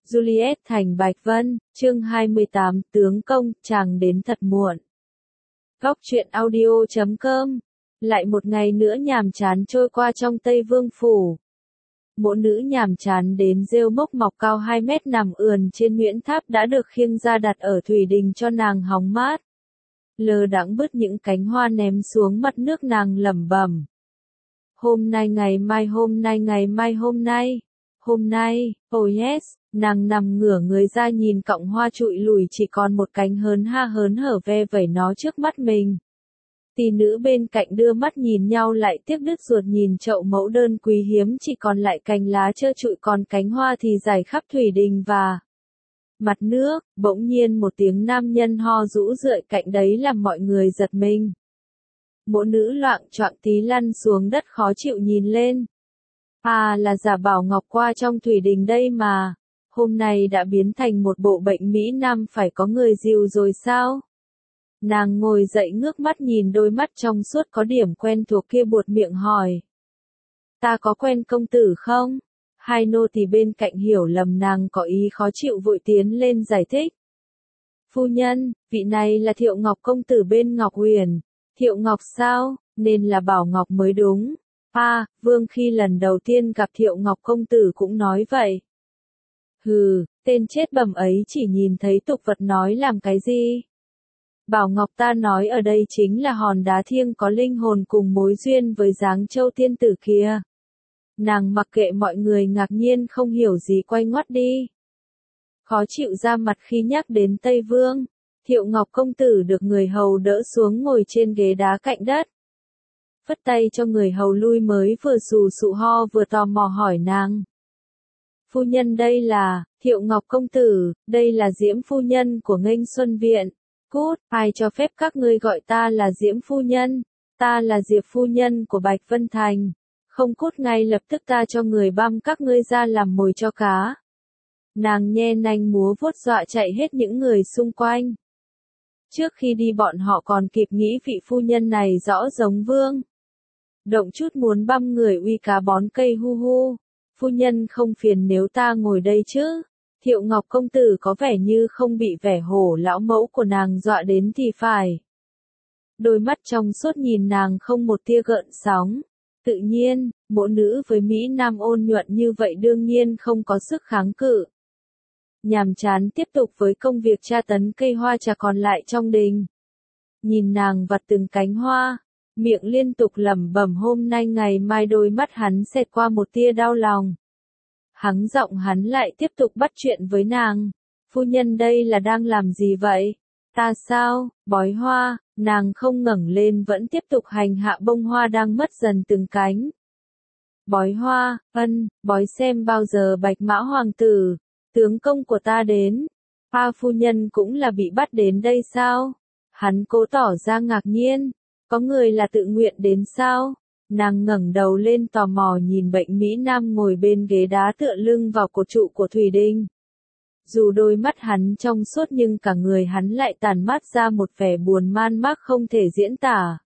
Juliet thành Bạch Vân, chương 28, tướng công, chàng đến thật muộn. Góc truyện audio.com. Lại một ngày nữa nhàm chán trôi qua trong Tây Vương Phủ. Mộ nữ nhàm chán đến rêu mốc mọc cao 2 mét nằm ườn trên Nguyễn Tháp đã được khiêng ra đặt ở Thủy Đình cho nàng hóng mát. Lơ đãng bứt những cánh hoa ném xuống mặt nước, nàng lẩm bẩm. Hôm nay ngày mai, hôm nay ngày mai, hôm nay. Hôm nay, oh yes, nàng nằm ngửa người ra nhìn cọng hoa trụi lùi chỉ còn một cánh hớn hở ve vẩy nó trước mắt mình. Tỷ nữ bên cạnh đưa mắt nhìn nhau lại tiếc đứt ruột nhìn chậu mẫu đơn quý hiếm chỉ còn lại cành lá trơ trụi, còn cánh hoa thì rải khắp Thủy Đình và mặt nước. Bỗng nhiên một tiếng nam nhân ho rũ rượi cạnh đấy làm mọi người giật mình. Mộ nữ loạng choạng tí lăn xuống đất khó chịu nhìn lên. À, là giả Bảo Ngọc qua trong Thủy Đình đây mà. Hôm nay đã biến thành một bộ bệnh Mỹ Nam phải có người dìu rồi sao? Nàng ngồi dậy ngước mắt nhìn đôi mắt trong suốt có điểm quen thuộc kia, buột miệng hỏi. Ta có quen công tử không? Hai nô tỳ bên cạnh hiểu lầm nàng có ý khó chịu vội tiến lên giải thích. Phu nhân, vị này là Thiệu Ngọc công tử bên Ngọc Huyền. Thiệu Ngọc sao? Nên là Bảo Ngọc mới đúng. À, Vương khi lần đầu tiên gặp Thiệu Ngọc công tử cũng nói vậy. Hừ, tên chết bầm ấy chỉ nhìn thấy tục vật nói làm cái gì? Bảo Ngọc ta nói ở đây chính là hòn đá thiêng có linh hồn cùng mối duyên với Giáng Châu tiên tử kia. Nàng mặc kệ mọi người ngạc nhiên không hiểu gì quay ngoắt đi. Khó chịu ra mặt khi nhắc đến Tây Vương. Thiệu Ngọc công tử được người hầu đỡ xuống ngồi trên ghế đá cạnh đất. Phất tay cho người hầu lui mới vừa sù sụ ho vừa tò mò hỏi nàng. Phu nhân đây là, Thiệu Ngọc công tử, đây là Diễm phu nhân của Nghênh Xuân Viện. Cút, ai cho phép các ngươi gọi ta là Diễm phu nhân, ta là Diệp phu nhân của Bạch Vân Thành. Không cút ngay lập tức ta cho người băm các ngươi ra làm mồi cho cá. Nàng nhe nanh múa vuốt dọa chạy hết những người xung quanh. Trước khi đi bọn họ còn kịp nghĩ vị phu nhân này rõ giống vương. Động chút muốn băm người uy cá bón cây hu hu. Phu nhân không phiền nếu ta ngồi đây chứ? Thiệu Ngọc công tử có vẻ như không bị vẻ hổ lão mẫu của nàng dọa đến thì phải. Đôi mắt trong suốt nhìn nàng không một tia gợn sóng. Tự nhiên, mộ nữ với Mỹ Nam ôn nhuận như vậy đương nhiên không có sức kháng cự. Nhàm chán tiếp tục với công việc tra tấn cây hoa trà còn lại trong đình. Nhìn nàng vặt từng cánh hoa, miệng liên tục lẩm bẩm hôm nay ngày mai, đôi mắt hắn xẹt qua một tia đau lòng. Hắng giọng hắn lại tiếp tục bắt chuyện với nàng. Phu nhân đây là đang làm gì vậy? Ta sao? Bói hoa. Nàng không ngẩng lên vẫn tiếp tục hành hạ bông hoa đang mất dần từng cánh. Bói hoa, bói xem bao giờ Bạch Mã hoàng tử, tướng công của ta đến. A phu nhân cũng là bị bắt đến đây sao? Hắn cố tỏ ra ngạc nhiên. Có người là tự nguyện đến sao? Nàng ngẩng đầu lên tò mò nhìn bệnh Mỹ Nam ngồi bên ghế đá tựa lưng vào cột trụ của Thủy Đình. Dù đôi mắt hắn trong suốt nhưng cả người hắn lại tản mát ra một vẻ buồn man mác không thể diễn tả.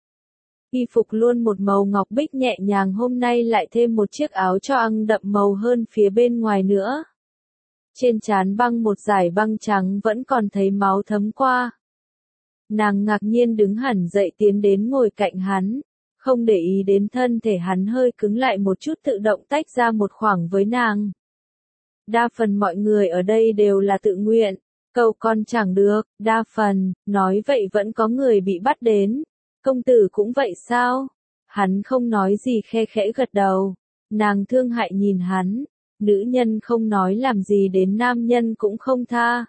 Y phục luôn một màu ngọc bích nhẹ nhàng, hôm nay lại thêm một chiếc áo choàng đậm màu hơn phía bên ngoài nữa. Trên trán băng một dải băng trắng vẫn còn thấy máu thấm qua. Nàng ngạc nhiên đứng hẳn dậy tiến đến ngồi cạnh hắn. Không để ý đến thân thể hắn hơi cứng lại một chút, tự động tách ra một khoảng với nàng. Đa phần mọi người ở đây đều là tự nguyện, cầu con chẳng được, đa phần, nói vậy vẫn có người bị bắt đến. Công tử cũng vậy sao? Hắn không nói gì khe khẽ gật đầu. Nàng thương hại nhìn hắn, nữ nhân không nói làm gì đến nam nhân cũng không tha.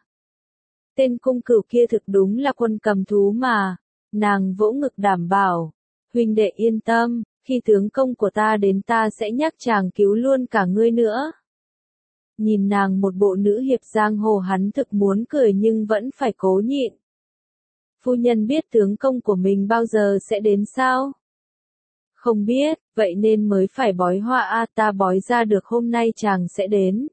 Tên cung cửu kia thực đúng là quân cầm thú mà. Nàng vỗ ngực đảm bảo. Huynh đệ yên tâm, khi tướng công của ta đến ta sẽ nhắc chàng cứu luôn cả ngươi nữa. Nhìn nàng một bộ nữ hiệp giang hồ, hắn thực muốn cười nhưng vẫn phải cố nhịn. Phu nhân biết tướng công của mình bao giờ sẽ đến sao? Không biết, vậy nên mới phải bói hoa. A ta bói ra được hôm nay chàng sẽ đến.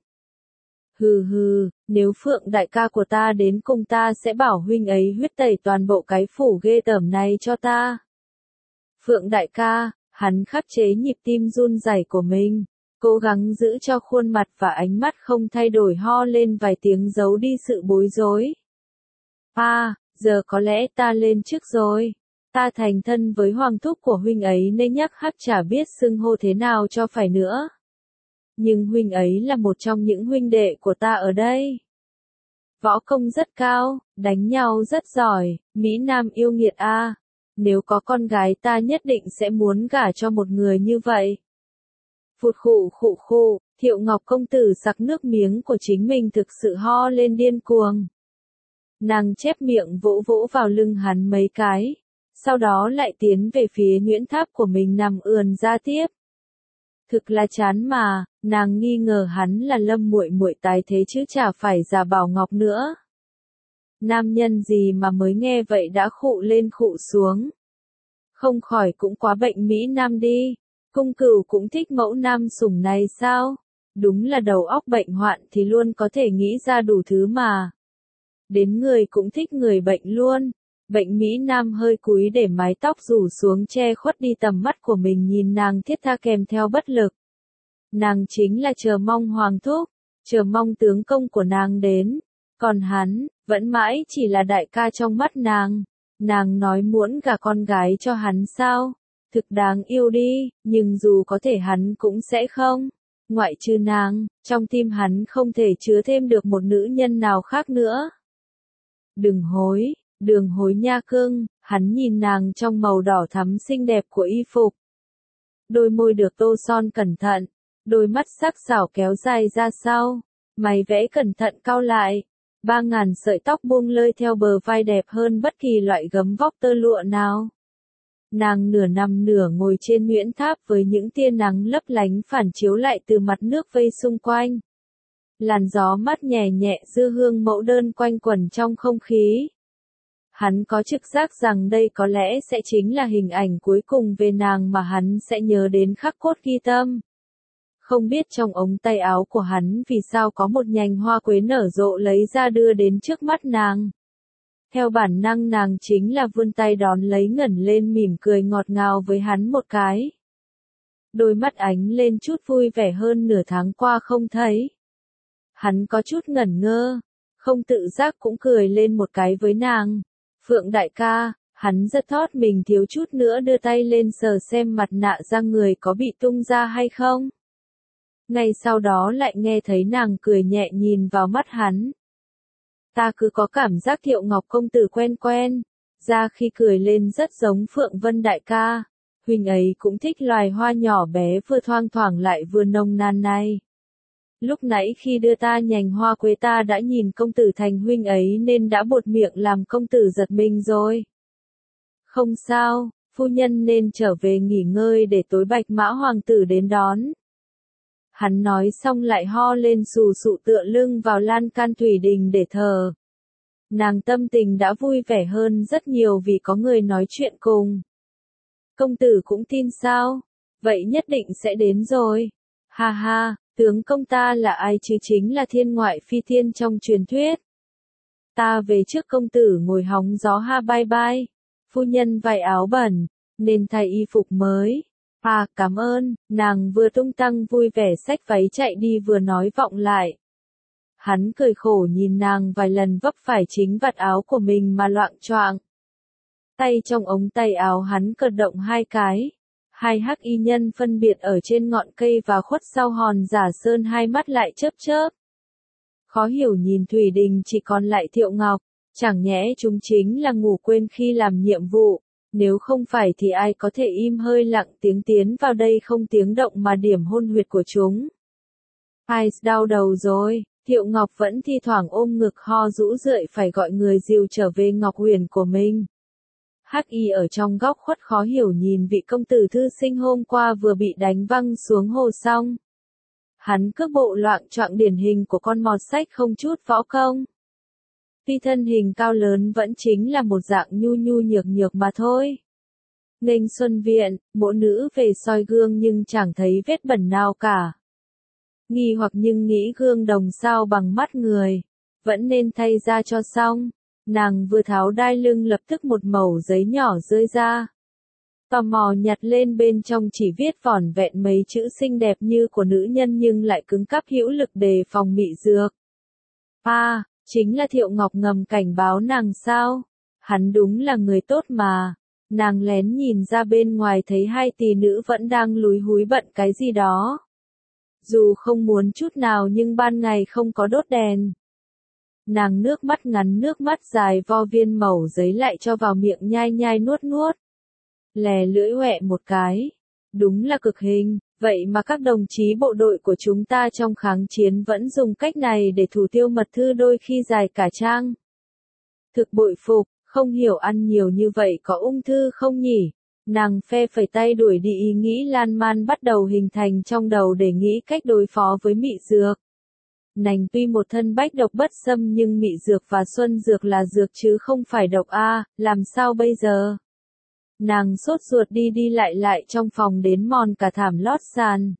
Hừ hừ, nếu Phượng đại ca của ta đến cùng ta sẽ bảo huynh ấy huyết tẩy toàn bộ cái phủ ghê tởm này cho ta. Phượng đại ca, hắn khắc chế nhịp tim run rẩy của mình. cố gắng giữ cho khuôn mặt và ánh mắt không thay đổi, ho lên vài tiếng giấu đi sự bối rối. Giờ có lẽ ta lên trước rồi. Ta thành thân với hoàng thúc của huynh ấy nên nhắc hắc chả biết xưng hô thế nào cho phải nữa. Nhưng huynh ấy là một trong những huynh đệ của ta ở đây. Võ công rất cao, đánh nhau rất giỏi, Mỹ Nam yêu nghiệt a. Nếu có con gái ta nhất định sẽ muốn gả cho một người như vậy. Phụt khụ, Thiệu Ngọc công tử sặc nước miếng của chính mình thực sự ho lên điên cuồng. Nàng chép miệng vỗ vỗ vào lưng hắn mấy cái, sau đó lại tiến về phía nhuyễn tháp của mình nằm ườn ra tiếp. Thực là chán mà, nàng nghi ngờ hắn là Lâm muội muội tái thế chứ chả phải giả Bảo Ngọc nữa. Nam nhân gì mà mới nghe vậy đã khụ lên khụ xuống. Không khỏi cũng quá bệnh Mỹ Nam đi, cung cửu cũng thích mẫu nam sủng này sao? Đúng là đầu óc bệnh hoạn thì luôn có thể nghĩ ra đủ thứ mà. Đến người cũng thích người bệnh luôn. Bệnh Mỹ Nam hơi cúi để mái tóc rủ xuống che khuất đi tầm mắt của mình, nhìn nàng thiết tha kèm theo bất lực. Nàng chính là chờ mong hoàng thúc, chờ mong tướng công của nàng đến. Còn hắn, vẫn mãi chỉ là đại ca trong mắt nàng. Nàng nói muốn gả con gái cho hắn sao? Thực đáng yêu đi, nhưng dù có thể hắn cũng sẽ không. Ngoại trừ nàng, trong tim hắn không thể chứa thêm được một nữ nhân nào khác nữa. Đường hối nha cưng, hắn nhìn nàng trong màu đỏ thắm xinh đẹp của y phục. Đôi môi được tô son cẩn thận, đôi mắt sắc sảo kéo dài ra sau, mày vẽ cẩn thận cau lại. 3.000 sợi tóc buông lơi theo bờ vai đẹp hơn bất kỳ loại gấm vóc tơ lụa nào. Nàng nửa nằm nửa ngồi trên nhuyễn tháp với những tia nắng lấp lánh phản chiếu lại từ mặt nước vây xung quanh. Làn gió mát nhẹ nhẹ dư hương mẫu đơn quanh quẩn trong không khí. Hắn có trực giác rằng đây có lẽ sẽ chính là hình ảnh cuối cùng về nàng mà hắn sẽ nhớ đến khắc cốt ghi tâm. Không biết trong ống tay áo của hắn vì sao có một nhành hoa quế nở rộ lấy ra đưa đến trước mắt nàng. Theo bản năng nàng chính là vươn tay đón lấy, ngẩng lên mỉm cười ngọt ngào với hắn một cái. Đôi mắt ánh lên chút vui vẻ hơn nửa tháng qua không thấy. Hắn có chút ngẩn ngơ, không tự giác cũng cười lên một cái với nàng. Phượng đại ca, hắn giật thót mình thiếu chút nữa đưa tay lên sờ xem mặt nạ da người có bị tung ra hay không. Ngay sau đó lại nghe thấy nàng cười nhẹ nhìn vào mắt hắn. Ta cứ có cảm giác Thiệu Ngọc công tử quen quen, ra khi cười lên rất giống Phượng Vân đại ca. Huynh ấy cũng thích loài hoa nhỏ bé vừa thoang thoảng lại vừa nồng nàn này. Lúc nãy khi đưa ta nhành hoa quế ta đã nhìn công tử thành huynh ấy nên đã buột miệng làm công tử giật mình rồi. Không sao, phu nhân nên trở về nghỉ ngơi để tối Bạch Mã hoàng tử đến đón. Hắn nói xong lại ho lên sù sụ tựa lưng vào lan can thủy đình để thờ. Nàng tâm tình đã vui vẻ hơn rất nhiều vì có người nói chuyện cùng. Công tử cũng tin sao? Vậy nhất định sẽ đến rồi. Ha ha, tướng công ta là ai chứ, chính là thiên ngoại phi thiên trong truyền thuyết. Ta về trước công tử ngồi hóng gió ha, bye bye. Phu nhân vải áo bẩn, nên thay y phục mới. Cảm ơn, nàng vừa tung tăng vui vẻ xách váy chạy đi vừa nói vọng lại. Hắn cười khổ nhìn nàng vài lần vấp phải chính vạt áo của mình mà loạng choạng. Tay trong ống tay áo hắn cật động hai cái. Hai hắc y nhân phân biệt ở trên ngọn cây và khuất sau hòn giả sơn, hai mắt lại chớp chớp. Khó hiểu nhìn Thủy Đình chỉ còn lại Thiệu Ngọc, chẳng nhẽ chúng chính là ngủ quên khi làm nhiệm vụ. Nếu không phải thì ai có thể im hơi lặng tiếng tiến vào đây không tiếng động mà điểm hôn huyệt của chúng. Ai đau đầu rồi, Thiệu Ngọc vẫn thi thoảng ôm ngực ho rũ rượi phải gọi người dìu trở về Ngọc Huyền của mình. Hắc y ở trong góc khuất khó hiểu nhìn vị công tử thư sinh hôm qua vừa bị đánh văng xuống hồ xong. Hắn cước bộ loạng choạng điển hình của con mọt sách không chút võ công. Tuy thân hình cao lớn vẫn chính là một dạng nhu nhu nhược nhược mà thôi. Nghênh xuân viện, mộ nữ về soi gương nhưng chẳng thấy vết bẩn nào cả. Nghi hoặc nhưng nghĩ gương đồng sao bằng mắt người, vẫn nên thay ra cho xong. Nàng vừa tháo đai lưng lập tức một mẩu giấy nhỏ rơi ra. tò mò nhặt lên bên trong chỉ viết vỏn vẹn mấy chữ xinh đẹp như của nữ nhân nhưng lại cứng cáp hữu lực đề phòng mị dược. Chính là Thiệu Ngọc ngầm cảnh báo nàng sao? Hắn đúng là người tốt mà. Nàng lén nhìn ra bên ngoài thấy hai tỷ nữ vẫn đang lúi húi bận cái gì đó. Dù không muốn chút nào nhưng ban ngày không có đốt đèn. Nàng nước mắt ngắn nước mắt dài vo viên mẩu giấy lại cho vào miệng nhai nhai nuốt nuốt. Lè lưỡi hoẹ một cái. Đúng là cực hình, vậy mà các đồng chí bộ đội của chúng ta trong kháng chiến vẫn dùng cách này để thủ tiêu mật thư đôi khi dài cả trang. Thực bội phục, không hiểu ăn nhiều như vậy có ung thư không nhỉ? Nàng phe phẩy tay đuổi đi ý nghĩ lan man bắt đầu hình thành trong đầu để nghĩ cách đối phó với mị dược. Nàng tuy một thân bách độc bất xâm nhưng mị dược và xuân dược là dược chứ không phải độc a, làm sao bây giờ? Nàng sốt ruột đi đi lại trong phòng đến mòn cả thảm lót sàn.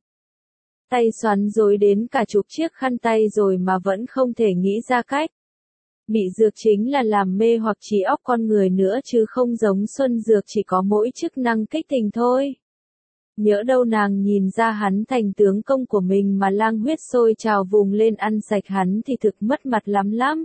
Tay xoắn rối đến cả chục chiếc khăn tay rồi mà vẫn không thể nghĩ ra cách. Mị dược chính là làm mê hoặc trí óc con người nữa chứ không giống xuân dược chỉ có mỗi chức năng kích tình thôi. Nhỡ đâu nàng nhìn ra hắn thành tướng công của mình mà lang huyết sôi trào vùng lên ăn sạch hắn thì thực mất mặt lắm lắm.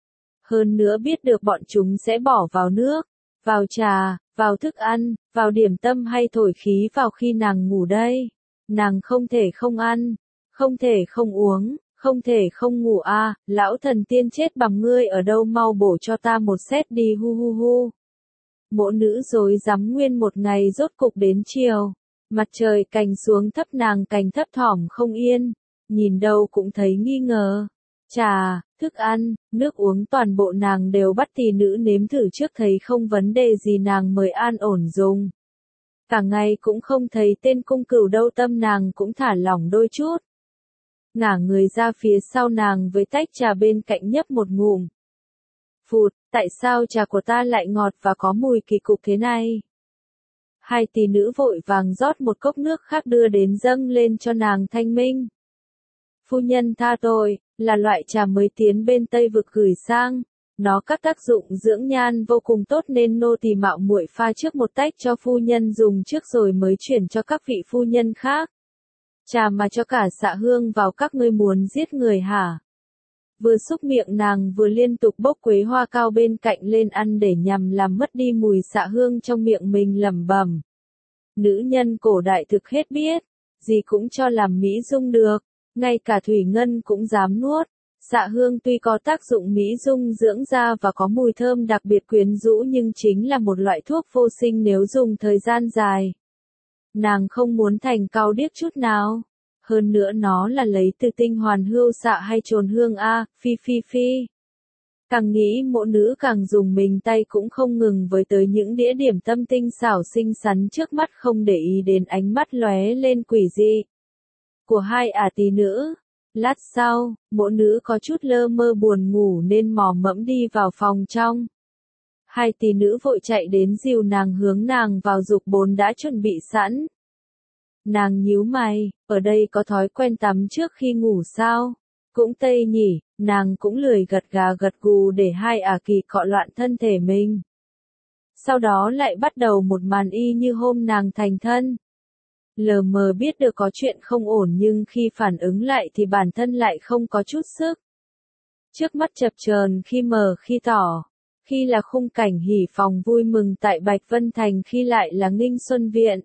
Hơn nữa biết được bọn chúng sẽ bỏ vào nước, vào trà, vào thức ăn, vào điểm tâm hay thổi khí vào khi nàng ngủ đây. Nàng không thể không ăn, không thể không uống, không thể không ngủ a, lão thần tiên chết bằng ngươi ở đâu mau bổ cho ta một xét đi hu hu hu. Mộ nữ rối rắm nguyên một ngày rốt cục đến chiều. Mặt trời cành xuống thấp nàng cành thấp thỏm không yên, nhìn đâu cũng thấy nghi ngờ. Trà, thức ăn, nước uống toàn bộ nàng đều bắt tỷ nữ nếm thử trước thấy không vấn đề gì nàng mới an ổn dùng. Cả ngày cũng không thấy tên cung cửu đâu tâm nàng cũng thả lỏng đôi chút. Ngả người ra phía sau nàng với tách trà bên cạnh nhấp một ngụm. Phụt, tại sao trà của ta lại ngọt và có mùi kỳ cục thế này? Hai tỷ nữ vội vàng rót một cốc nước khác đưa đến dâng lên cho nàng thanh minh. Phu nhân tha tội, là loại trà mới tiến bên Tây vực gửi sang. Nó các tác dụng dưỡng nhan vô cùng tốt nên nô tỳ mạo muội pha trước một tách cho phu nhân dùng trước rồi mới chuyển cho các vị phu nhân khác. Trà mà cho cả xạ hương vào các ngươi muốn giết người hả? Vừa xúc miệng nàng vừa liên tục bốc quế hoa cao bên cạnh lên ăn để nhằm làm mất đi mùi xạ hương trong miệng mình lẩm bẩm. Nữ nhân cổ đại thực hết biết, gì cũng cho làm mỹ dung được, ngay cả thủy ngân cũng dám nuốt. Xạ hương tuy có tác dụng mỹ dung dưỡng da và có mùi thơm đặc biệt quyến rũ nhưng chính là một loại thuốc vô sinh nếu dùng thời gian dài. Nàng không muốn thành cao điếc chút nào. Hơn nữa nó là lấy từ tinh hoàn hưu xạ hay trồn hương a, phi. Càng nghĩ mộ nữ càng dùng mình tay cũng không ngừng với tới những đĩa điểm tâm tinh xảo xinh xắn trước mắt không để ý đến ánh mắt lóe lên quỷ dị của hai tỷ nữ. Lát sau, mộ nữ có chút lơ mơ buồn ngủ nên mò mẫm đi vào phòng trong. Hai tỷ nữ vội chạy đến dìu nàng hướng nàng vào dục bồn đã chuẩn bị sẵn. Nàng nhíu mày, ở đây có thói quen tắm trước khi ngủ sao? Cũng tây nhỉ, nàng cũng lười gật gà gật gù để hai kỳ cọ loạn thân thể mình. Sau đó lại bắt đầu một màn y như hôm nàng thành thân. Lờ mờ biết được có chuyện không ổn nhưng khi phản ứng lại thì bản thân lại không có chút sức. Trước mắt chập chờn khi mờ khi tỏ, khi là khung cảnh hỉ phòng vui mừng tại Bạch Vân Thành khi lại là Nghinh Xuân Viện.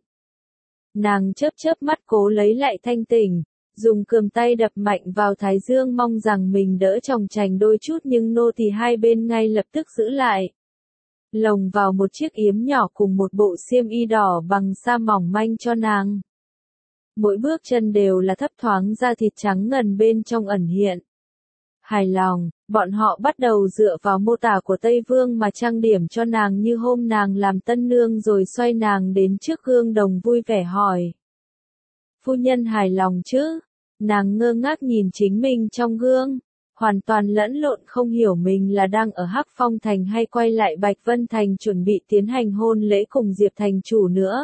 Nàng chớp mắt cố lấy lại thanh tỉnh, dùng cườm tay đập mạnh vào thái dương mong rằng mình đỡ chòng chành đôi chút nhưng nô tỳ hai bên ngay lập tức giữ lại. Lồng vào một chiếc yếm nhỏ cùng một bộ xiêm y đỏ bằng sa mỏng manh cho nàng. Mỗi bước chân đều là thấp thoáng da thịt trắng ngần bên trong ẩn hiện. Hài lòng, bọn họ bắt đầu dựa vào mô tả của Tây Vương mà trang điểm cho nàng như hôm nàng làm tân nương rồi xoay nàng đến trước gương đồng vui vẻ hỏi. Phu nhân hài lòng chứ? Nàng ngơ ngác nhìn chính mình trong gương, hoàn toàn lẫn lộn không hiểu mình là đang ở Hắc Phong Thành hay quay lại Bạch Vân Thành chuẩn bị tiến hành hôn lễ cùng Diệp Thành chủ nữa.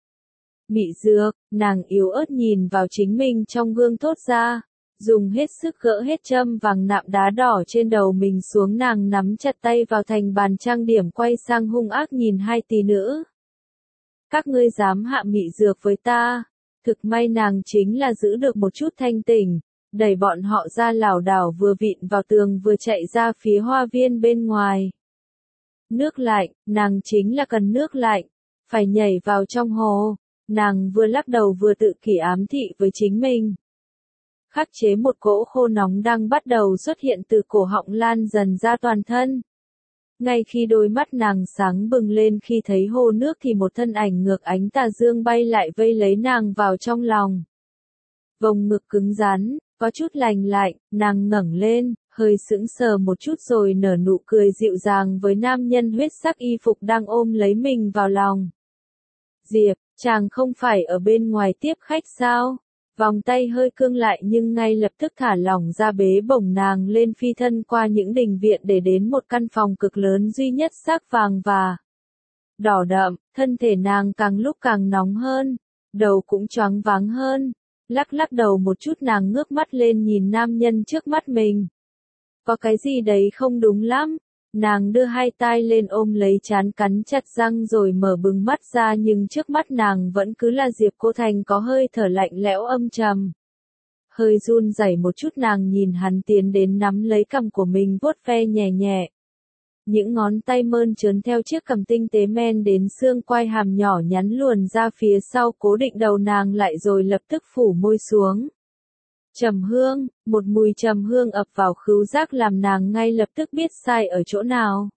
Mị dược, nàng yếu ớt nhìn vào chính mình trong gương thốt ra, dùng hết sức gỡ hết châm vàng nạm đá đỏ trên đầu mình xuống nàng nắm chặt tay vào thành bàn trang điểm quay sang hung ác nhìn hai tỷ nữ. Các ngươi dám hạ mị dược với ta. Thực may nàng chính là giữ được một chút thanh tỉnh, đẩy bọn họ ra lảo đảo vừa vịn vào tường vừa chạy ra phía hoa viên bên ngoài. Nước lạnh, nàng chính là cần nước lạnh, phải nhảy vào trong hồ. Nàng vừa lắc đầu vừa tự kỷ ám thị với chính mình. Khắc chế một cỗ khô nóng đang bắt đầu xuất hiện từ cổ họng lan dần ra toàn thân. Ngay khi đôi mắt nàng sáng bừng lên khi thấy hồ nước thì một thân ảnh ngược ánh tà dương bay lại vây lấy nàng vào trong lòng. Vòng ngực cứng rắn, có chút lành lạnh, nàng ngẩng lên, hơi sững sờ một chút rồi nở nụ cười dịu dàng với nam nhân huyết sắc y phục đang ôm lấy mình vào lòng. Diệp, chàng không phải ở bên ngoài tiếp khách sao? Vòng tay hơi cương lại nhưng ngay lập tức thả lỏng ra bế bổng nàng lên phi thân qua những đình viện để đến một căn phòng cực lớn duy nhất sắc vàng và đỏ đậm, thân thể nàng càng lúc càng nóng hơn, đầu cũng choáng váng hơn. Lắc lắc đầu một chút nàng ngước mắt lên nhìn nam nhân trước mắt mình. Có cái gì đấy không đúng lắm. Nàng đưa hai tay lên ôm lấy trán cắn chặt răng rồi mở bừng mắt ra nhưng trước mắt nàng vẫn cứ là Diệp Cô Thành có hơi thở lạnh lẽo âm trầm. Hơi run rẩy một chút nàng nhìn hắn tiến đến nắm lấy cằm của mình vuốt ve nhẹ nhẹ. Những ngón tay mơn trớn theo chiếc cằm tinh tế men đến xương quai hàm nhỏ nhắn luồn ra phía sau cố định đầu nàng lại rồi lập tức phủ môi xuống. Trầm hương, một mùi trầm hương ập vào khứu giác làm nàng ngay lập tức biết sai ở chỗ nào.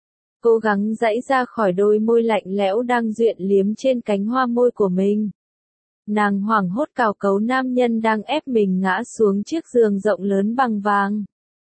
Cố gắng giãy ra khỏi đôi môi lạnh lẽo đang duyện liếm trên cánh hoa môi của mình. Nàng hoảng hốt cào cấu nam nhân đang ép mình ngã xuống chiếc giường rộng lớn bằng vàng.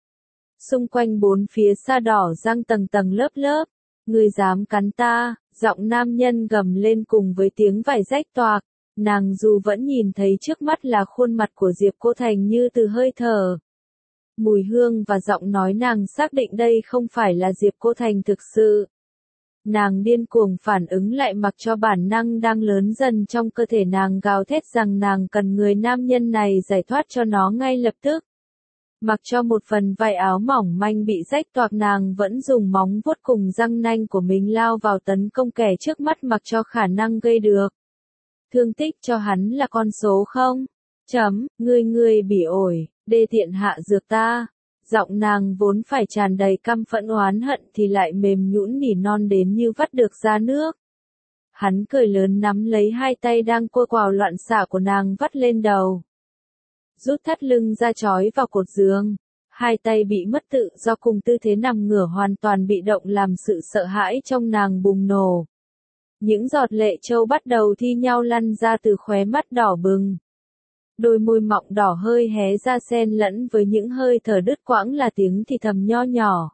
Xung quanh bốn phía sa đỏ răng tầng tầng lớp lớp. Ngươi dám cắn ta, giọng nam nhân gầm lên cùng với tiếng vải rách toạc. Nàng dù vẫn nhìn thấy trước mắt là khuôn mặt của Diệp Cô Thành như từ hơi thở. Mùi hương và giọng nói nàng xác định đây không phải là Diệp Cô Thành thực sự. Nàng điên cuồng phản ứng lại mặc cho bản năng đang lớn dần trong cơ thể nàng gào thét rằng nàng cần người nam nhân này giải thoát cho nó ngay lập tức. Mặc cho một phần vải áo mỏng manh bị rách toạc nàng vẫn dùng móng vuốt cùng răng nanh của mình lao vào tấn công kẻ trước mắt mặc cho khả năng gây được. Thương tích cho hắn là con số không? Ngươi bỉ ổi, đê tiện hạ dược ta. Giọng nàng vốn phải tràn đầy căm phẫn oán hận thì lại mềm nhũn nỉ non đến như vắt được ra nước. Hắn cười lớn nắm lấy hai tay đang cua quào loạn xạ của nàng vắt lên đầu. Rút thắt lưng ra trói vào cột giường. Hai tay bị mất tự do cùng tư thế nằm ngửa hoàn toàn bị động làm sự sợ hãi trong nàng bùng nổ. Những giọt lệ trâu bắt đầu thi nhau lăn ra từ khóe mắt đỏ bừng. Đôi môi mọng đỏ hơi hé ra xen lẫn với những hơi thở đứt quãng là tiếng thì thầm nho nhỏ.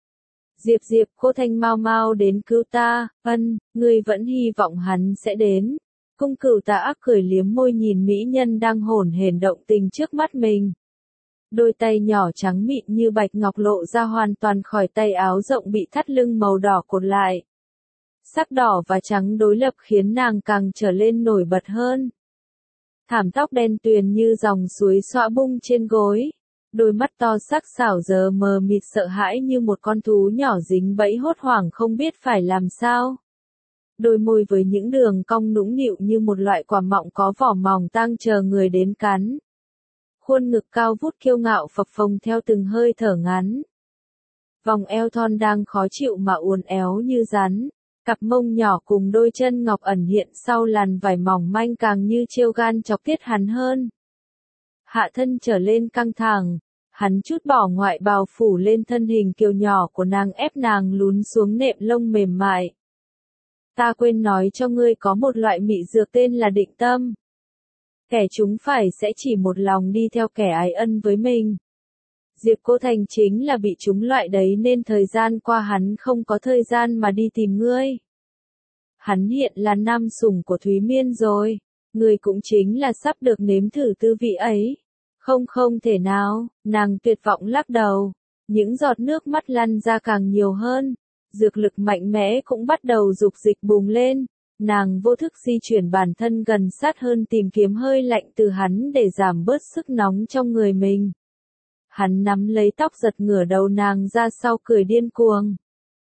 Diệp Cô Thành mau mau đến cứu ta, ngươi vẫn hy vọng hắn sẽ đến. Cung cửu tà ác cười liếm môi nhìn mỹ nhân đang hổn hển động tình trước mắt mình. Đôi tay nhỏ trắng mịn như bạch ngọc lộ ra hoàn toàn khỏi tay áo rộng bị thắt lưng màu đỏ cột lại. Sắc đỏ và trắng đối lập khiến nàng càng trở lên nổi bật hơn. Thảm tóc đen tuyền như dòng suối xõa bung trên gối. Đôi mắt to sắc sảo giờ mờ mịt sợ hãi như một con thú nhỏ dính bẫy hốt hoảng không biết phải làm sao. Đôi môi với những đường cong nũng nịu như một loại quả mọng có vỏ mỏng tang chờ người đến cắn. Khuôn ngực cao vút kiêu ngạo phập phồng theo từng hơi thở ngắn. Vòng eo thon đang khó chịu mà uốn éo như rắn. Cặp mông nhỏ cùng đôi chân ngọc ẩn hiện sau làn vải mỏng manh càng như trêu gan chọc tiết hắn hơn. Hạ thân trở lên căng thẳng, hắn chút bỏ ngoại bào phủ lên thân hình kiều nhỏ của nàng ép nàng lún xuống nệm lông mềm mại. Ta quên nói cho ngươi có một loại mị dược tên là định tâm. Kẻ chúng phải sẽ chỉ một lòng đi theo kẻ ái ân với mình. Diệp Cô Thành chính là bị trúng loại đấy nên thời gian qua hắn không có thời gian mà đi tìm ngươi. Hắn hiện là nam sủng của Thúy Miên rồi, ngươi cũng chính là sắp được nếm thử tư vị ấy. Không thể nào, nàng tuyệt vọng lắc đầu, những giọt nước mắt lăn ra càng nhiều hơn, dược lực mạnh mẽ cũng bắt đầu dục dịch bùng lên, nàng vô thức di chuyển bản thân gần sát hơn tìm kiếm hơi lạnh từ hắn để giảm bớt sức nóng trong người mình. Hắn nắm lấy tóc giật ngửa đầu nàng ra sau cười điên cuồng.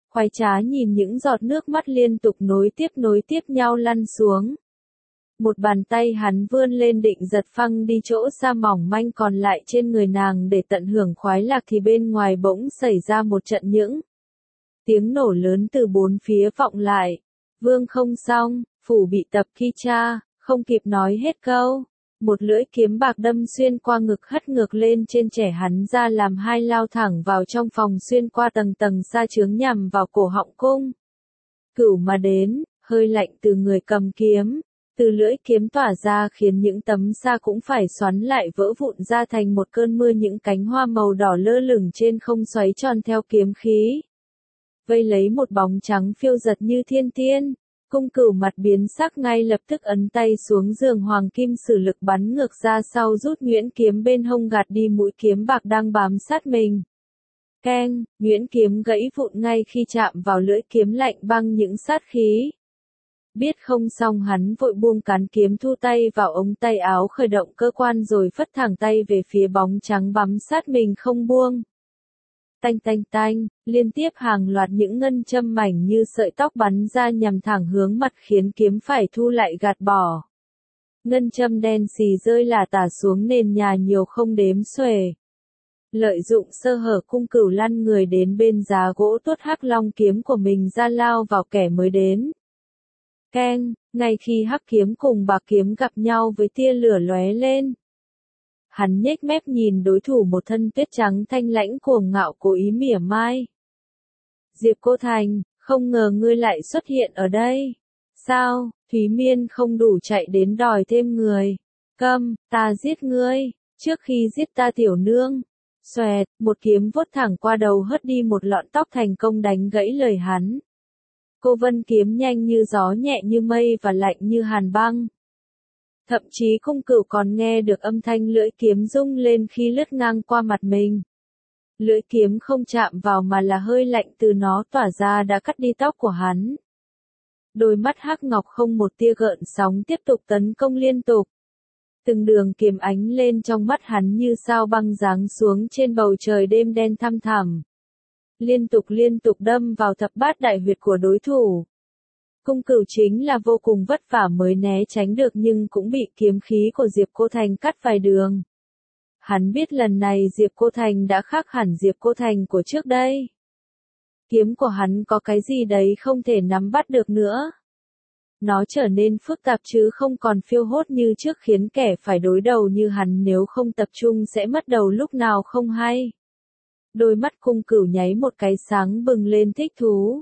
Khoái trá nhìn những giọt nước mắt liên tục nối tiếp nhau lăn xuống. Một bàn tay hắn vươn lên định giật phăng đi chỗ da mỏng manh còn lại trên người nàng để tận hưởng khoái lạc thì bên ngoài bỗng xảy ra một trận những tiếng nổ lớn từ bốn phía vọng lại. Vương không xong, phủ bị tập khi cha, không kịp nói hết câu. Một lưỡi kiếm bạc đâm xuyên qua ngực hất ngược lên trên trẻ hắn ra làm hai lao thẳng vào trong phòng xuyên qua tầng tầng sa chướng nhằm vào cổ họng cung. Cửu mà đến, hơi lạnh từ người cầm kiếm. Từ lưỡi kiếm tỏa ra khiến những tấm sa cũng phải xoắn lại vỡ vụn ra thành một cơn mưa những cánh hoa màu đỏ lơ lửng trên không xoáy tròn theo kiếm khí. Vây lấy một bóng trắng phiêu giật như thiên tiên, cung cửu mặt biến sắc ngay lập tức ấn tay xuống giường hoàng kim sử lực bắn ngược ra sau rút nhuyễn kiếm bên hông gạt đi mũi kiếm bạc đang bám sát mình. Keng, nhuyễn kiếm gãy vụn ngay khi chạm vào lưỡi kiếm lạnh băng những sát khí. Biết không xong hắn vội buông cán kiếm thu tay vào ống tay áo khởi động cơ quan rồi phất thẳng tay về phía bóng trắng bám sát mình không buông. Tanh tanh tanh, liên tiếp hàng loạt những ngân châm mảnh như sợi tóc bắn ra nhằm thẳng hướng mặt khiến kiếm phải thu lại gạt bỏ. Ngân châm đen xì rơi lả tả xuống nền nhà nhiều không đếm xuể. Lợi dụng sơ hở cung cửu lăn người đến bên giá gỗ tuốt hắc long kiếm của mình ra lao vào kẻ mới đến. Keng, ngay khi hắc kiếm cùng bạc kiếm gặp nhau với tia lửa lóe lên. Hắn nhếch mép nhìn đối thủ một thân tuyết trắng thanh lãnh cuồng ngạo cố ý mỉa mai. Diệp Cô Thành, không ngờ ngươi lại xuất hiện ở đây. Sao, Thúy Miên không đủ chạy đến đòi thêm người. Câm, ta giết ngươi, trước khi giết ta tiểu nương. Xoẹt, một kiếm vuốt thẳng qua đầu hất đi một lọn tóc thành công đánh gãy lời hắn. Cô vân kiếm nhanh như gió nhẹ như mây và lạnh như hàn băng. Thậm chí cung cửu còn nghe được âm thanh lưỡi kiếm rung lên khi lướt ngang qua mặt mình. Lưỡi kiếm không chạm vào mà là hơi lạnh từ nó tỏa ra đã cắt đi tóc của hắn. Đôi mắt hắc ngọc không một tia gợn sóng tiếp tục tấn công liên tục. Từng đường kiếm ánh lên trong mắt hắn như sao băng giáng xuống trên bầu trời đêm đen thăm thẳm. Liên tục đâm vào thập bát đại huyệt của đối thủ. Cung cửu chính là vô cùng vất vả mới né tránh được nhưng cũng bị kiếm khí của Diệp Cô Thành cắt vài đường. Hắn biết lần này Diệp Cô Thành đã khác hẳn Diệp Cô Thành của trước đây. Kiếm của hắn có cái gì đấy không thể nắm bắt được nữa. Nó trở nên phức tạp chứ không còn phiêu hốt như trước khiến kẻ phải đối đầu như hắn nếu không tập trung sẽ mất đầu lúc nào không hay. Đôi mắt cung cửu nháy một cái sáng bừng lên thích thú.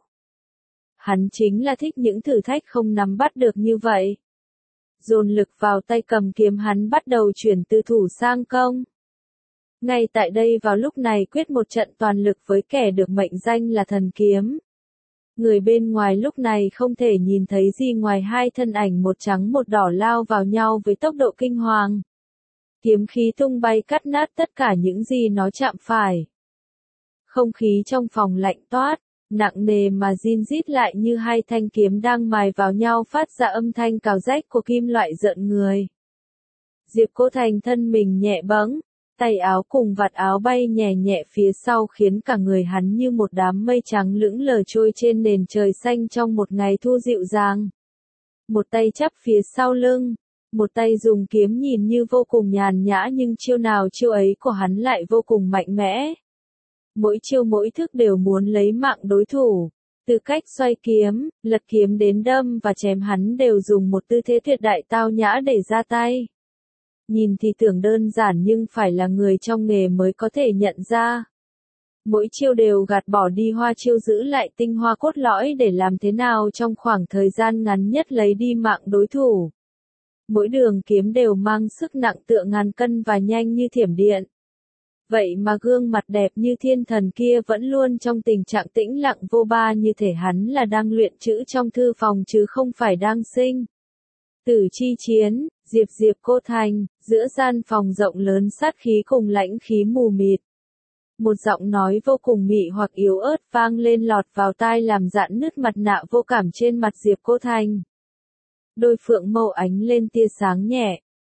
Hắn chính là thích những thử thách không nắm bắt được như vậy. Dồn lực vào tay cầm kiếm hắn bắt đầu chuyển từ thủ sang công. Ngay tại đây vào lúc này quyết một trận toàn lực với kẻ được mệnh danh là thần kiếm. Người bên ngoài lúc này không thể nhìn thấy gì ngoài hai thân ảnh một trắng một đỏ lao vào nhau với tốc độ kinh hoàng. Kiếm khí tung bay cắt nát tất cả những gì nó chạm phải. Không khí trong phòng lạnh toát, nặng nề mà rin rít lại như hai thanh kiếm đang mài vào nhau phát ra âm thanh cào rách của kim loại rợn người. Diệp Cô Thành thân mình nhẹ bẫng, tay áo cùng vạt áo bay nhẹ nhẹ phía sau khiến cả người hắn như một đám mây trắng lững lờ trôi trên nền trời xanh trong một ngày thu dịu dàng. Một tay chắp phía sau lưng, một tay dùng kiếm nhìn như vô cùng nhàn nhã nhưng chiêu nào chiêu ấy của hắn lại vô cùng mạnh mẽ. Mỗi chiêu mỗi thức đều muốn lấy mạng đối thủ. Từ cách xoay kiếm, lật kiếm đến đâm và chém hắn đều dùng một tư thế tuyệt đại tao nhã để ra tay. Nhìn thì tưởng đơn giản nhưng phải là người trong nghề mới có thể nhận ra. Mỗi chiêu đều gạt bỏ đi hoa chiêu giữ lại tinh hoa cốt lõi để làm thế nào trong khoảng thời gian ngắn nhất lấy đi mạng đối thủ. Mỗi đường kiếm đều mang sức nặng tựa ngàn cân và nhanh như thiểm điện. Vậy mà gương mặt đẹp như thiên thần kia vẫn luôn trong tình trạng tĩnh lặng vô ba như thể hắn là đang luyện chữ trong thư phòng chứ không phải đang sinh. Tử chi chiến, Diệp Cô Thành, giữa gian phòng rộng lớn sát khí cùng lãnh khí mù mịt. Một giọng nói vô cùng mị hoặc yếu ớt vang lên lọt vào tai làm rạn nứt mặt nạ vô cảm trên mặt Diệp Cô Thành. Đôi phượng mâu ánh lên tia sáng nhẹ,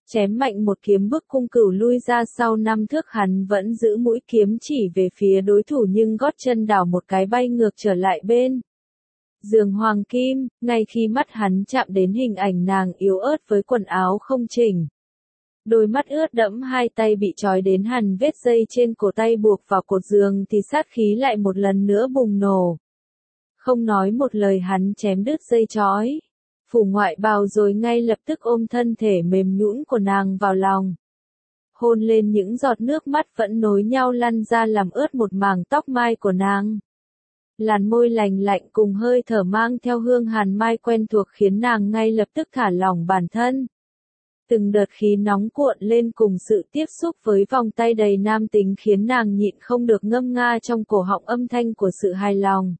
chém mạnh một kiếm bức cung cửu lui ra sau 5 thước, hắn vẫn giữ mũi kiếm chỉ về phía đối thủ nhưng gót chân đảo một cái bay ngược trở lại bên giường hoàng kim, ngay khi mắt hắn chạm đến hình ảnh nàng yếu ớt với quần áo không chỉnh. Đôi mắt ướt đẫm, hai tay bị trói đến hằn vết dây trên cổ tay buộc vào cột giường thì sát khí lại một lần nữa bùng nổ. Không nói một lời hắn chém đứt dây trói, phủ ngoại bào rồi ngay lập tức ôm thân thể mềm nhũn của nàng vào lòng. Hôn lên những giọt nước mắt vẫn nối nhau lăn ra làm ướt một mảng tóc mai của nàng. Làn môi lành lạnh cùng hơi thở mang theo hương hàn mai quen thuộc khiến nàng ngay lập tức thả lỏng bản thân. Từng đợt khí nóng cuộn lên cùng sự tiếp xúc với vòng tay đầy nam tính khiến nàng nhịn không được ngâm nga trong cổ họng âm thanh của sự hài lòng.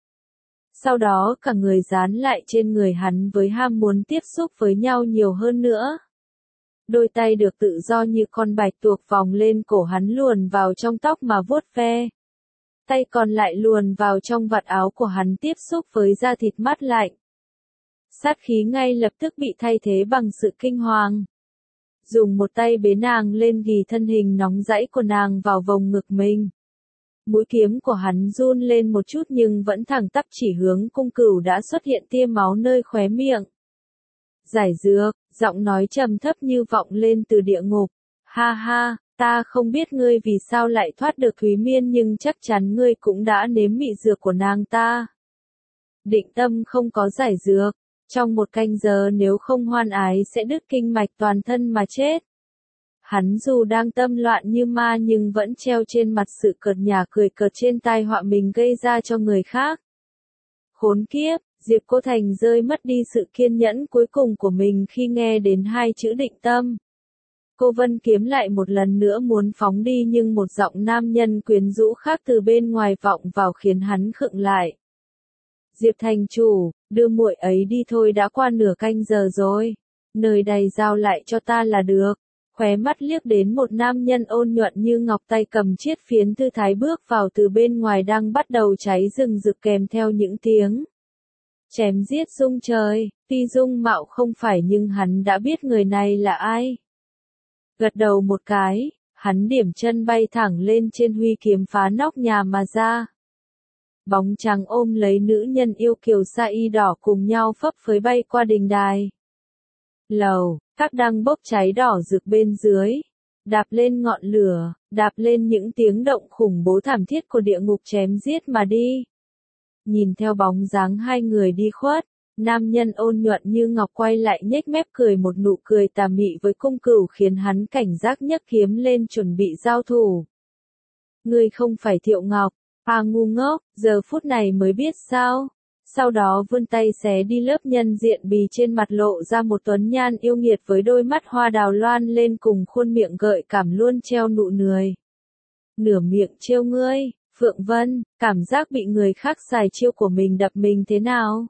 Sau đó cả người dán lại trên người hắn với ham muốn tiếp xúc với nhau nhiều hơn nữa. Đôi tay được tự do như con bạch tuộc vòng lên cổ hắn luồn vào trong tóc mà vuốt ve. Tay còn lại luồn vào trong vạt áo của hắn tiếp xúc với da thịt mát lạnh. Sát khí ngay lập tức bị thay thế bằng sự kinh hoàng. Dùng một tay bế nàng lên ghì thân hình nóng rẫy của nàng vào vòng ngực mình. Mũi kiếm của hắn run lên một chút nhưng vẫn thẳng tắp chỉ hướng cung cửu đã xuất hiện tia máu nơi khóe miệng. Giải dược, giọng nói trầm thấp như vọng lên từ địa ngục. Ha ha, ta không biết ngươi vì sao lại thoát được Thúy Miên nhưng chắc chắn ngươi cũng đã nếm mị dược của nàng ta. Định tâm không có giải dược. Trong 1 canh giờ nếu không hoan ái sẽ đứt kinh mạch toàn thân mà chết. Hắn dù đang tâm loạn như ma nhưng vẫn treo trên mặt sự cợt nhả cười cợt trên tai họa mình gây ra cho người khác. Khốn kiếp, Diệp Cô Thành rơi mất đi sự kiên nhẫn cuối cùng của mình khi nghe đến 2 chữ định tâm. Cô Vân Kiếm lại một lần nữa muốn phóng đi nhưng một giọng nam nhân quyến rũ khác từ bên ngoài vọng vào khiến hắn khựng lại. Diệp thành chủ, đưa muội ấy đi thôi, đã qua nửa canh giờ rồi. Nơi đây giao lại cho ta là được. Khóe mắt liếc đến một nam nhân ôn nhuận như ngọc, tay cầm chiết phiến thư thái bước vào từ bên ngoài đang bắt đầu cháy rừng rực kèm theo những tiếng chém giết rung trời. Tuy dung mạo không phải nhưng hắn đã biết người này là ai. Gật đầu một cái, hắn điểm chân bay thẳng lên trên, huy kiếm phá nóc nhà mà ra. Bóng trắng ôm lấy nữ nhân yêu kiều sa y đỏ cùng nhau phấp phới bay qua đình đài. Lầu, các đang bốc cháy đỏ rực bên dưới. Đạp lên ngọn lửa, đạp lên những tiếng động khủng bố thảm thiết của địa ngục chém giết mà đi. Nhìn theo bóng dáng hai người đi khuất, nam nhân ôn nhuận như ngọc quay lại nhếch mép cười một nụ cười tà mị với cung cửu khiến hắn cảnh giác nhấc kiếm lên chuẩn bị giao thủ. Ngươi không phải Thiệu Ngọc. Ngu ngốc, giờ phút này mới biết sao. Sau đó vươn tay xé đi lớp nhân diện bì trên mặt, lộ ra một tuấn nhan yêu nghiệt với đôi mắt hoa đào loan lên cùng khuôn miệng gợi cảm luôn treo nụ cười. Nửa miệng trêu ngươi, Phượng Vân, cảm giác bị người khác xài chiêu của mình đập mình thế nào?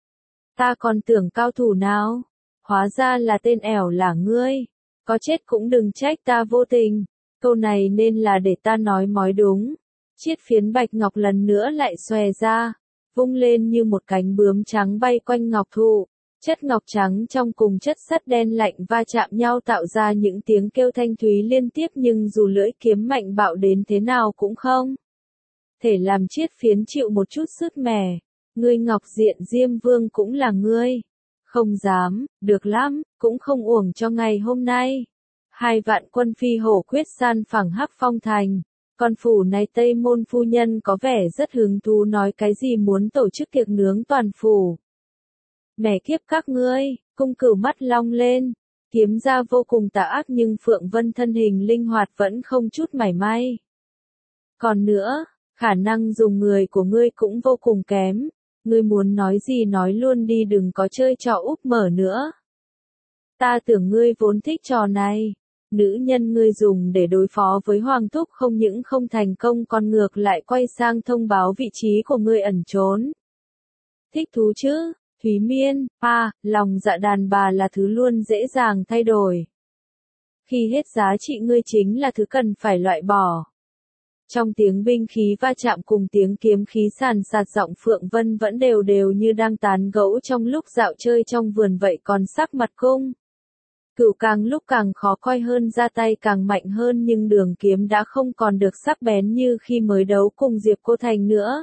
Ta còn tưởng cao thủ nào, hóa ra là tên ẻo là ngươi. Có chết cũng đừng trách ta vô tình, câu này nên là để ta nói mói đúng. Chiết phiến bạch ngọc lần nữa lại xòe ra, vung lên như một cánh bướm trắng bay quanh ngọc thụ. Chất ngọc trắng trong cùng chất sắt đen lạnh va chạm nhau tạo ra những tiếng kêu thanh thúy liên tiếp, nhưng dù lưỡi kiếm mạnh bạo đến thế nào cũng không thể làm chiết phiến chịu một chút sứt mẻ. Ngươi Ngọc Diện Diêm Vương cũng là ngươi. Không dám, được lắm, cũng không uổng cho ngày hôm nay. 2 vạn quân phi hổ quyết san phẳng Hắc Phong thành. Con phủ này Tây Môn phu nhân có vẻ rất hứng thú, nói cái gì muốn tổ chức tiệc nướng toàn phủ. Mẹ kiếp các ngươi, cung cửu mắt long lên, kiếm ra vô cùng tà ác nhưng Phượng Vân thân hình linh hoạt vẫn không chút mảy may. Còn nữa, khả năng dùng người của ngươi cũng vô cùng kém, ngươi muốn nói gì nói luôn đi, đừng có chơi trò úp mở nữa. Ta tưởng ngươi vốn thích trò này. Nữ nhân ngươi dùng để đối phó với Hoàng Thúc không những không thành công còn ngược lại quay sang thông báo vị trí của ngươi ẩn trốn. Thích thú chứ, Thúy Miên, lòng dạ đàn bà là thứ luôn dễ dàng thay đổi. Khi hết giá trị ngươi chính là thứ cần phải loại bỏ. Trong tiếng binh khí va chạm cùng tiếng kiếm khí sàn sạt, giọng Phượng Vân vẫn đều đều như đang tán gẫu trong lúc dạo chơi trong vườn vậy, còn sắc mặt cung Cửu càng lúc càng khó coi hơn, ra tay càng mạnh hơn, nhưng đường kiếm đã không còn được sắc bén như khi mới đấu cùng Diệp Cô Thành nữa.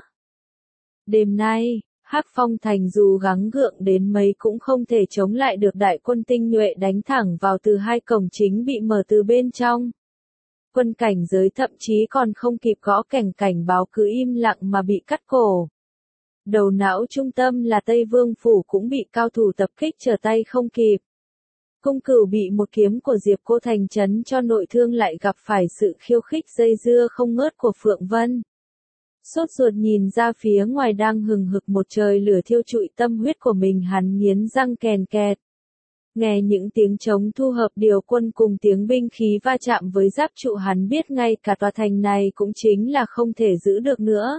Đêm nay, Hắc Phong Thành dù gắng gượng đến mấy cũng không thể chống lại được đại quân tinh nhuệ đánh thẳng vào từ hai cổng chính bị mở từ bên trong. Quân cảnh giới thậm chí còn không kịp gõ cảnh báo cứ im lặng mà bị cắt cổ. Đầu não trung tâm là Tây Vương Phủ cũng bị cao thủ tập kích trở tay không kịp. Cung Cửu bị một kiếm của Diệp Cô Thành chấn cho nội thương, lại gặp phải sự khiêu khích dây dưa không ngớt của Phượng Vân. Sốt ruột nhìn ra phía ngoài đang hừng hực một trời lửa thiêu trụi tâm huyết của mình, hắn nghiến răng kèn kẹt. Nghe những tiếng trống thu hợp điều quân cùng tiếng binh khí va chạm với giáp trụ, hắn biết ngay cả tòa thành này cũng chính là không thể giữ được nữa.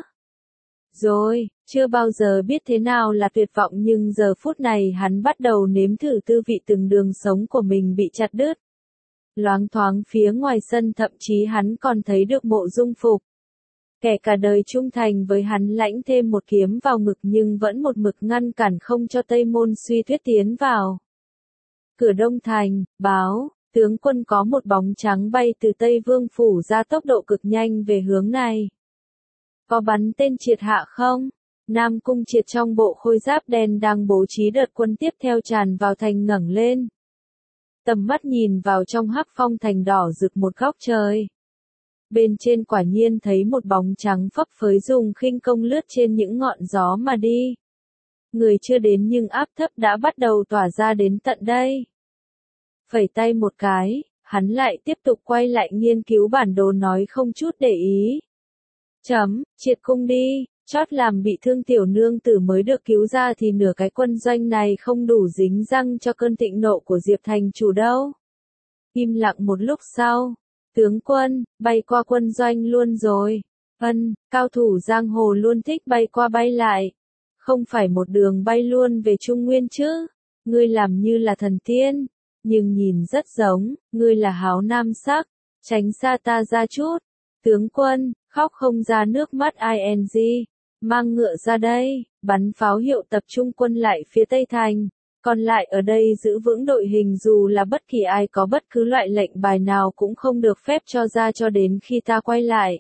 Rồi, chưa bao giờ biết thế nào là tuyệt vọng, nhưng giờ phút này hắn bắt đầu nếm thử tư vị từng đường sống của mình bị chặt đứt. Loáng thoáng phía ngoài sân thậm chí hắn còn thấy được Mộ Dung Phục. Kẻ cả đời trung thành với hắn lãnh thêm một kiếm vào ngực nhưng vẫn một mực ngăn cản không cho Tây Môn Suy Tuyết tiến vào. Cửa Đông Thành, báo, tướng quân có một bóng trắng bay từ Tây Vương Phủ ra tốc độ cực nhanh về hướng này. Có bắn tên triệt hạ không? Nam Cung Triệt trong bộ khôi giáp đen đang bố trí đợt quân tiếp theo tràn vào thành ngẩng lên. Tầm mắt nhìn vào trong Hắc Phong Thành đỏ rực một góc trời. Bên trên quả nhiên thấy một bóng trắng phấp phới dùng khinh công lướt trên những ngọn gió mà đi. Người chưa đến nhưng áp thấp đã bắt đầu tỏa ra đến tận đây. Phẩy tay một cái, hắn lại tiếp tục quay lại nghiên cứu bản đồ, nói không chút để ý. Triệt cung đi, chót làm bị thương tiểu nương tử mới được cứu ra thì nửa cái quân doanh này không đủ dính răng cho cơn thịnh nộ của Diệp thành chủ đâu. Im lặng một lúc sau, tướng quân, bay qua quân doanh luôn rồi. Cao thủ giang hồ luôn thích bay qua bay lại. Không phải một đường bay luôn về Trung Nguyên chứ. Ngươi làm như là thần tiên, nhưng nhìn rất giống, ngươi là háo nam sắc. Tránh xa ta ra chút. Tướng quân, khóc không ra nước mắt ing, mang ngựa ra đây, bắn pháo hiệu tập trung quân lại phía Tây Thành, còn lại ở đây giữ vững đội hình, dù là bất kỳ ai có bất cứ loại lệnh bài nào cũng không được phép cho ra cho đến khi ta quay lại.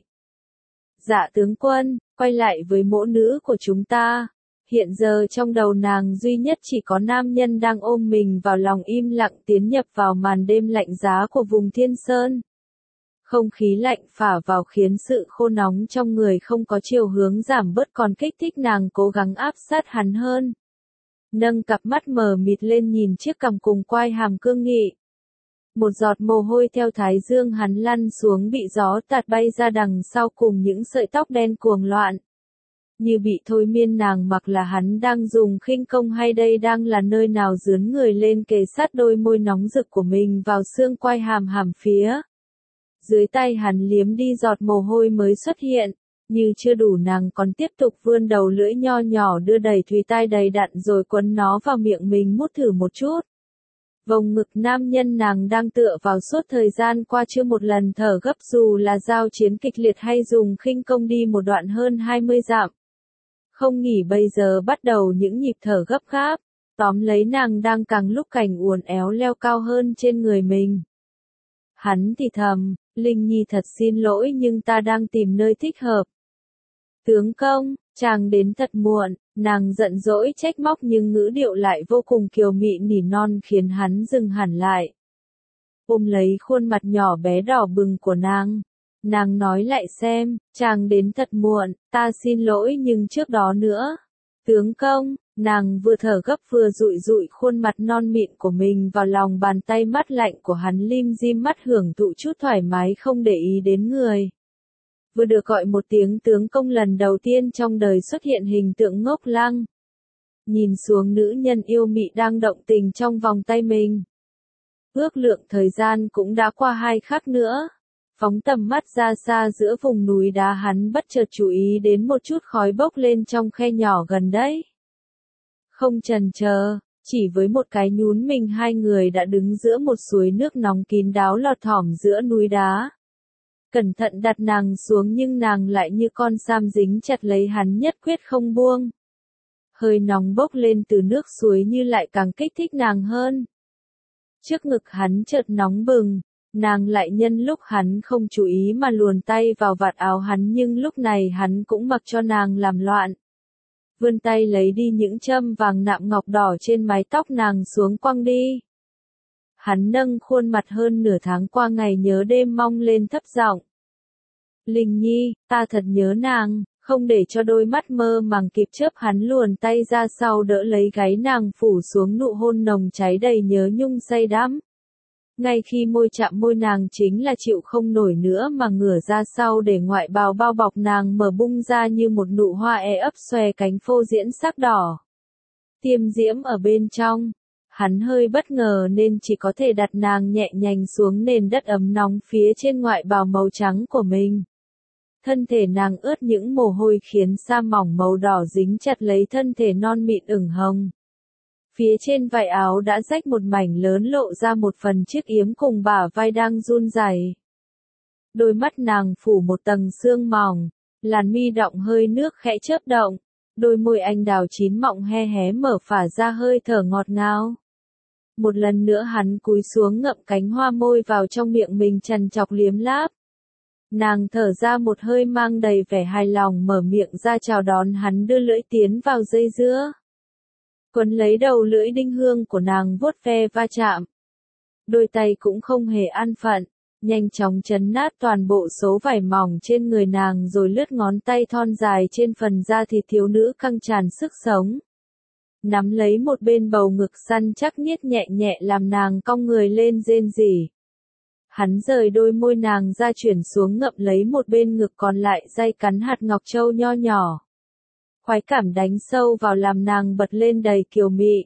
Dạ tướng quân, quay lại với mỗ nữ của chúng ta. Hiện giờ trong đầu nàng duy nhất chỉ có nam nhân đang ôm mình vào lòng, im lặng tiến nhập vào màn đêm lạnh giá của vùng Thiên Sơn. Không khí lạnh phả vào khiến sự khô nóng trong người không có chiều hướng giảm bớt, còn kích thích nàng cố gắng áp sát hắn hơn. Nâng cặp mắt mờ mịt lên nhìn chiếc cằm cùng quai hàm cương nghị. Một giọt mồ hôi theo thái dương hắn lăn xuống bị gió tạt bay ra đằng sau cùng những sợi tóc đen cuồng loạn. Như bị thôi miên, nàng mặc là hắn đang dùng khinh công hay đây đang là nơi nào dướn người lên kề sát đôi môi nóng rực của mình vào xương quai hàm phía. Dưới tay hắn liếm đi giọt mồ hôi mới xuất hiện, như chưa đủ nàng còn tiếp tục vươn đầu lưỡi nho nhỏ đưa đầy thùy tai đầy đặn rồi quấn nó vào miệng mình mút thử một chút. Vòng ngực nam nhân nàng đang tựa vào suốt thời gian qua chưa một lần thở gấp, dù là giao chiến kịch liệt hay dùng khinh công đi một đoạn hơn 20 dặm. Không nghỉ bây giờ bắt đầu những nhịp thở gấp gáp, tóm lấy nàng đang càng lúc cảnh uốn éo leo cao hơn trên người mình. Hắn thì thầm, Linh Nhi thật xin lỗi nhưng ta đang tìm nơi thích hợp. Tướng công, chàng đến thật muộn, nàng giận dỗi trách móc nhưng ngữ điệu lại vô cùng kiều mị nỉ non khiến hắn dừng hẳn lại. Ôm lấy khuôn mặt nhỏ bé đỏ bừng của nàng nói lại xem, chàng đến thật muộn, ta xin lỗi nhưng trước đó nữa. Tướng công, nàng vừa thở gấp vừa dụi khuôn mặt non mịn của mình vào lòng bàn tay mát lạnh của hắn, lim dim mắt hưởng thụ chút thoải mái không để ý đến người. Vừa được gọi một tiếng tướng công, lần đầu tiên trong đời xuất hiện hình tượng ngốc lăng. Nhìn xuống nữ nhân yêu mị đang động tình trong vòng tay mình. Ước lượng thời gian cũng đã qua 2 khắc nữa. Phóng tầm mắt ra xa giữa vùng núi đá, hắn bất chợt chú ý đến một chút khói bốc lên trong khe nhỏ gần đấy. Không chần chờ, chỉ với một cái nhún mình hai người đã đứng giữa một suối nước nóng kín đáo lọt thỏm giữa núi đá. Cẩn thận đặt nàng xuống nhưng nàng lại như con sam dính chặt lấy hắn nhất quyết không buông. Hơi nóng bốc lên từ nước suối như lại càng kích thích nàng hơn. Trước ngực hắn chợt nóng bừng, nàng lại nhân lúc hắn không chú ý mà luồn tay vào vạt áo hắn, nhưng lúc này hắn cũng mặc cho nàng làm loạn. Vươn tay lấy đi những châm vàng nạm ngọc đỏ trên mái tóc nàng xuống quăng đi. Hắn nâng khuôn mặt hơn nửa tháng qua ngày nhớ đêm mong lên thấp giọng. Linh Nhi, ta thật nhớ nàng, không để cho đôi mắt mơ màng kịp chớp hắn luồn tay ra sau đỡ lấy gáy nàng phủ xuống nụ hôn nồng cháy đầy nhớ nhung say đắm. Ngay khi môi chạm môi nàng chính là chịu không nổi nữa mà ngửa ra sau để ngoại bào bao bọc nàng mở bung ra như một nụ hoa ấp xòe cánh phô diễn sắc đỏ. Tiêm diễm ở bên trong. Hắn hơi bất ngờ nên chỉ có thể đặt nàng nhẹ nhàng xuống nền đất ấm nóng phía trên ngoại bào màu trắng của mình. Thân thể nàng ướt những mồ hôi khiến sa mỏng màu đỏ dính chặt lấy thân thể non mịn ửng hồng. Phía trên vải áo đã rách một mảnh lớn lộ ra một phần chiếc yếm cùng bả vai đang run rẩy. Đôi mắt nàng phủ một tầng sương mỏng, làn mi đọng hơi nước khẽ chớp động, đôi môi anh đào chín mọng hé hé mở phả ra hơi thở ngọt ngào. Một lần nữa hắn cúi xuống ngậm cánh hoa môi vào trong miệng mình trằn trọc liếm láp. Nàng thở ra một hơi mang đầy vẻ hài lòng mở miệng ra chào đón hắn đưa lưỡi tiến vào dây dưa. Quấn lấy đầu lưỡi đinh hương của nàng vuốt ve va chạm. Đôi tay cũng không hề an phận, nhanh chóng chấn nát toàn bộ số vải mỏng trên người nàng rồi lướt ngón tay thon dài trên phần da thịt thiếu nữ căng tràn sức sống. Nắm lấy một bên bầu ngực săn chắc niết nhẹ nhẹ làm nàng cong người lên rên rỉ. Hắn rời đôi môi nàng ra chuyển xuống ngậm lấy một bên ngực còn lại day cắn hạt ngọc châu nho nhỏ. Khoái cảm đánh sâu vào làm nàng bật lên đầy kiều mị.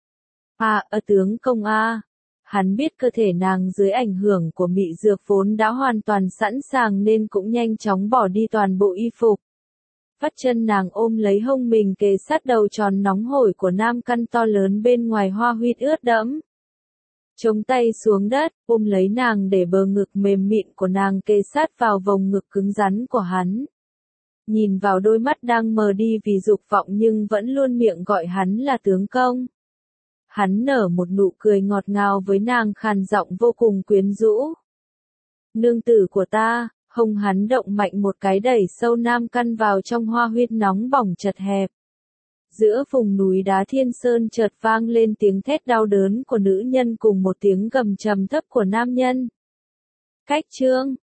Tướng công a. Hắn biết cơ thể nàng dưới ảnh hưởng của mị dược vốn đã hoàn toàn sẵn sàng nên cũng nhanh chóng bỏ đi toàn bộ y phục. Vắt chân nàng ôm lấy hông mình kề sát đầu tròn nóng hổi của nam căn to lớn bên ngoài hoa huyết ướt đẫm. Chống tay xuống đất, ôm lấy nàng để bờ ngực mềm mịn của nàng kề sát vào vòng ngực cứng rắn của hắn. Nhìn vào đôi mắt đang mờ đi vì dục vọng nhưng vẫn luôn miệng gọi hắn là tướng công. Hắn nở một nụ cười ngọt ngào với nàng khàn giọng vô cùng quyến rũ. Nương tử của ta, hông hắn động mạnh một cái đẩy sâu nam căn vào trong hoa huyết nóng bỏng chật hẹp. Giữa vùng núi đá Thiên Sơn chợt vang lên tiếng thét đau đớn của nữ nhân cùng một tiếng gầm trầm thấp của nam nhân. Cách chương